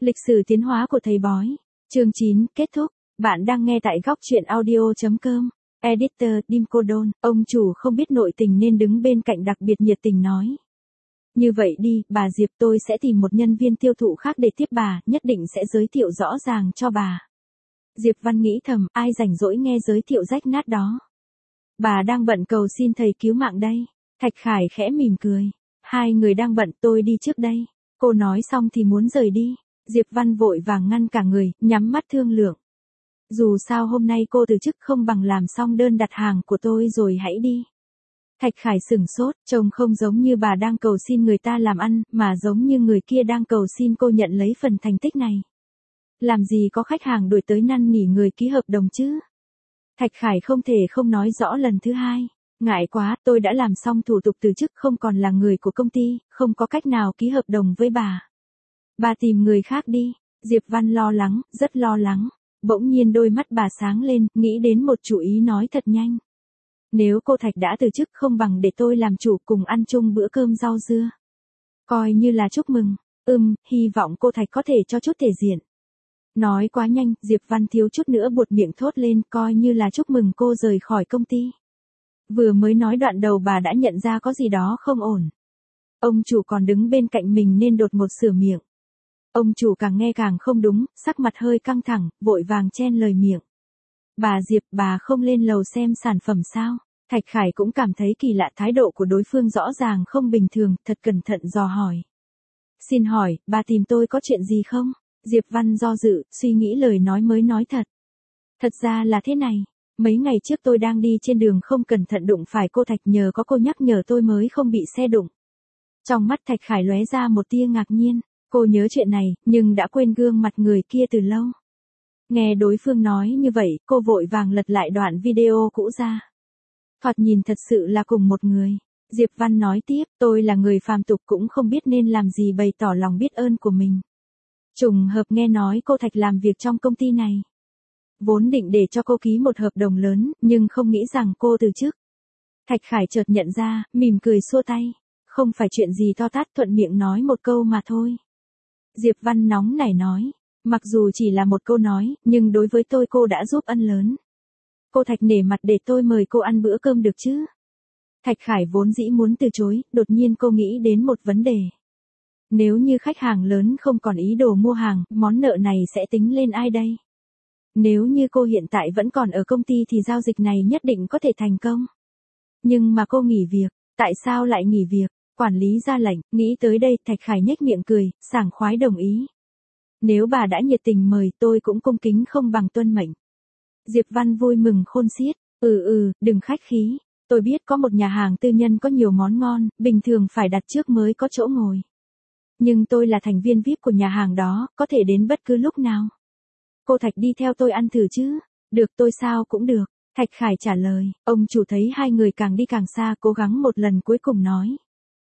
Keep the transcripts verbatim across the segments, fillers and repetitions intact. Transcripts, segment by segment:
Lịch sử tiến hóa của thầy bói. Chương chín, kết thúc. Bạn đang nghe tại góc truyện audio chấm com. Editor, Dim Cô Đôn. Ông chủ không biết nội tình nên đứng bên cạnh đặc biệt nhiệt tình nói. Như vậy đi, bà Diệp, tôi sẽ tìm một nhân viên tiêu thụ khác để tiếp bà, nhất định sẽ giới thiệu rõ ràng cho bà. Diệp Văn nghĩ thầm, ai rảnh rỗi nghe giới thiệu rách nát đó. Bà đang bận cầu xin thầy cứu mạng đây. Thạch Khải khẽ mỉm cười. Hai người đang bận, tôi đi trước đây. Cô nói xong thì muốn rời đi. Diệp Văn vội vàng ngăn cả người, nhắm mắt thương lượng. Dù sao hôm nay cô từ chức không bằng làm xong đơn đặt hàng của tôi rồi hãy đi. Thạch Khải sửng sốt, trông không giống như bà đang cầu xin người ta làm ăn, mà giống như người kia đang cầu xin cô nhận lấy phần thành tích này. Làm gì có khách hàng đuổi tới năn nỉ người ký hợp đồng chứ? Thạch Khải không thể không nói rõ lần thứ hai. Ngại quá, tôi đã làm xong thủ tục từ chức, không còn là người của công ty, không có cách nào ký hợp đồng với bà. Bà tìm người khác đi. Diệp Văn lo lắng, rất lo lắng. Bỗng nhiên đôi mắt bà sáng lên, nghĩ đến một chủ ý nói thật nhanh. Nếu cô Thạch đã từ chức không bằng để tôi làm chủ cùng ăn chung bữa cơm rau dưa. Coi như là chúc mừng. Ừm, hy vọng cô Thạch có thể cho chút thể diện. Nói quá nhanh, Diệp Văn thiếu chút nữa buột miệng thốt lên, coi như là chúc mừng cô rời khỏi công ty. Vừa mới nói đoạn đầu bà đã nhận ra có gì đó không ổn. Ông chủ còn đứng bên cạnh mình nên đột ngột sửa miệng. Ông chủ càng nghe càng không đúng, sắc mặt hơi căng thẳng, vội vàng chen lời miệng. Bà Diệp, bà không lên lầu xem sản phẩm sao? Thạch Khải cũng cảm thấy kỳ lạ, thái độ của đối phương rõ ràng không bình thường, thật cẩn thận dò hỏi. Xin hỏi, bà tìm tôi có chuyện gì không? Diệp Văn do dự, suy nghĩ lời nói mới nói thật. Thật ra là thế này, mấy ngày trước tôi đang đi trên đường không cẩn thận đụng phải cô Thạch, nhờ có cô nhắc nhở tôi mới không bị xe đụng. Trong mắt Thạch Khải lóe ra một tia ngạc nhiên, cô nhớ chuyện này, nhưng đã quên gương mặt người kia từ lâu. Nghe đối phương nói như vậy, cô vội vàng lật lại đoạn video cũ ra. Thoạt nhìn thật sự là cùng một người. Diệp Văn nói tiếp, tôi là người phàm tục cũng không biết nên làm gì bày tỏ lòng biết ơn của mình. Trùng hợp nghe nói cô Thạch làm việc trong công ty này. Vốn định để cho cô ký một hợp đồng lớn, nhưng không nghĩ rằng cô từ chức. Thạch Khải chợt nhận ra, mỉm cười xua tay. Không phải chuyện gì to tát, thuận miệng nói một câu mà thôi. Diệp Văn nóng nảy nói. Mặc dù chỉ là một câu nói, nhưng đối với tôi cô đã giúp ân lớn. Cô Thạch nể mặt để tôi mời cô ăn bữa cơm được chứ? Thạch Khải vốn dĩ muốn từ chối, đột nhiên cô nghĩ đến một vấn đề. Nếu như khách hàng lớn không còn ý đồ mua hàng, món nợ này sẽ tính lên ai đây? Nếu như cô hiện tại vẫn còn ở công ty thì giao dịch này nhất định có thể thành công. Nhưng mà cô nghỉ việc, tại sao lại nghỉ việc? Quản lý ra lệnh, nghĩ tới đây Thạch Khải nhếch miệng cười, sảng khoái đồng ý. Nếu bà đã nhiệt tình mời, tôi cũng cung kính không bằng tuân mệnh. Diệp Văn vui mừng khôn xiết, ừ ừ, đừng khách khí. Tôi biết có một nhà hàng tư nhân có nhiều món ngon, bình thường phải đặt trước mới có chỗ ngồi. Nhưng tôi là thành viên vi ai pi của nhà hàng đó, có thể đến bất cứ lúc nào. Cô Thạch đi theo tôi ăn thử chứ? Được, tôi sao cũng được. Thạch Khải trả lời, ông chủ thấy hai người càng đi càng xa, cố gắng một lần cuối cùng nói.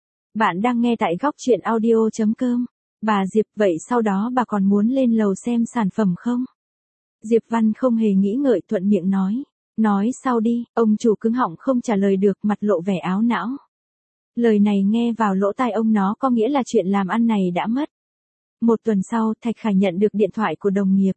Bạn đang nghe tại góc truyện audio chấm com. Bà Diệp, vậy sau đó bà còn muốn lên lầu xem sản phẩm không? Diệp Văn không hề nghĩ ngợi, thuận miệng nói. Nói sau đi, ông chủ cứng họng không trả lời được, mặt lộ vẻ áo não. Lời này nghe vào lỗ tai ông nó có nghĩa là chuyện làm ăn này đã mất. Một tuần sau, Thạch Khải nhận được điện thoại của đồng nghiệp.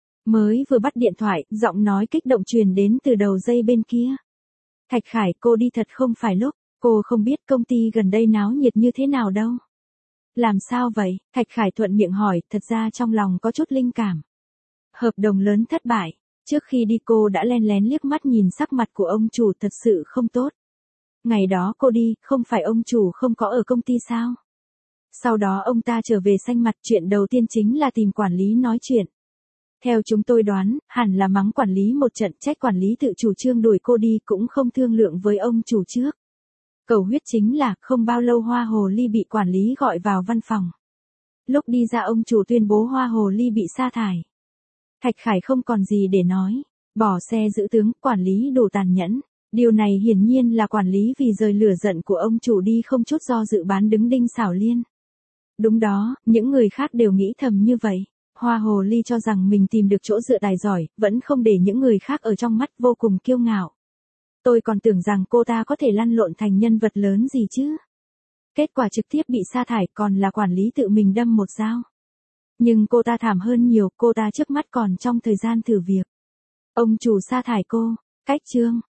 Mới vừa bắt điện thoại, giọng nói kích động truyền đến từ đầu dây bên kia. Thạch Khải, cô đi thật không phải lúc, cô không biết công ty gần đây náo nhiệt như thế nào đâu. Làm sao vậy? Thạch Khải thuận miệng hỏi, thật ra trong lòng có chút linh cảm. Hợp đồng lớn thất bại. Trước khi đi cô đã len lén liếc mắt nhìn sắc mặt của ông chủ thật sự không tốt. Ngày đó cô đi, không phải ông chủ không có ở công ty sao? Sau đó ông ta trở về xanh mặt, chuyện đầu tiên chính là tìm quản lý nói chuyện. Theo chúng tôi đoán, hẳn là mắng quản lý một trận, trách quản lý tự chủ trương đuổi cô đi, cũng không thương lượng với ông chủ trước. Cầu huyết chính là, không bao lâu Hoa Hồ Ly bị quản lý gọi vào văn phòng. Lúc đi ra ông chủ tuyên bố Hoa Hồ Ly bị sa thải. Thạch Khải không còn gì để nói. Bỏ xe giữ tướng, quản lý đủ tàn nhẫn. Điều này hiển nhiên là quản lý vì rời lửa giận của ông chủ đi không chút do dự bán đứng Đinh Xảo Liên. Đúng đó, những người khác đều nghĩ thầm như vậy. Hoa Hồ Ly cho rằng mình tìm được chỗ dựa tài giỏi, vẫn không để những người khác ở trong mắt, vô cùng kiêu ngạo. Tôi còn tưởng rằng cô ta có thể lăn lộn thành nhân vật lớn gì chứ. Kết quả trực tiếp bị sa thải, còn là quản lý tự mình đâm một dao. Nhưng cô ta thảm hơn nhiều, cô ta trước mắt còn trong thời gian thử việc. Ông chủ sa thải cô. Cách chương.